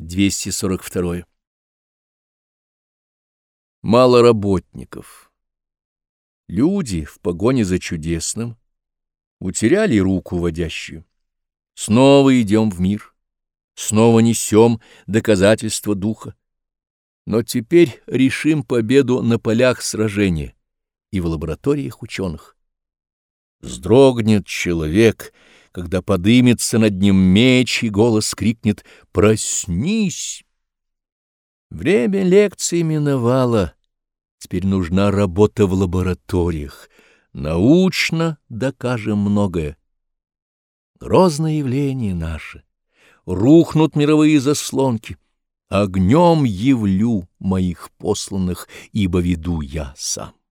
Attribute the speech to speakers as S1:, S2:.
S1: 242. Мало работников. Люди в погоне за чудесным утеряли руку водящую. Снова идем в мир, снова несем доказательства духа. Но теперь решим победу на полях сражения и в лабораториях ученых. Вздрогнет человек, когда подымется над ним меч, и голос крикнет: «Проснись!» Время лекции миновало, теперь нужна работа в лабораториях. Научно докажем многое. Грозное явление наше. Рухнут мировые заслонки. Огнем явлю моих посланных, ибо веду я сам.